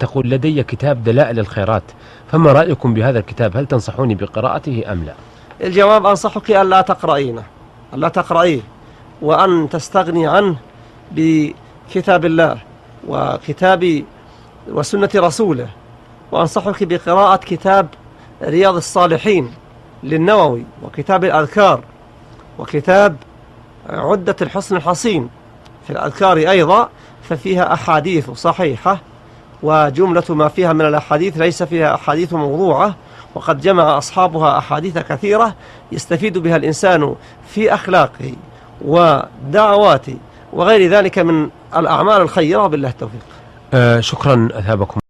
تقول لدي كتاب دلائل الخيرات، فما رأيكم بهذا الكتاب؟ هل تنصحوني بقراءته أم لا؟ الجواب أنصحك أن لا تقرأيه، وأن تستغني عنه بكتاب الله وسنة رسوله. وأنصحك بقراءة كتاب رياض الصالحين للنووي، وكتاب الأذكار، وكتاب عدة الحصن الحصين في الأذكار أيضا، ففيها أحاديث صحيحة، وجملة ما فيها من الأحاديث ليس فيها أحاديث موضوعة، وقد جمع أصحابها أحاديث كثيرة يستفيد بها الإنسان في أخلاقه ودعواته وغير ذلك من الأعمال الخيرة. بالله التوفيق. شكرا أثابكم.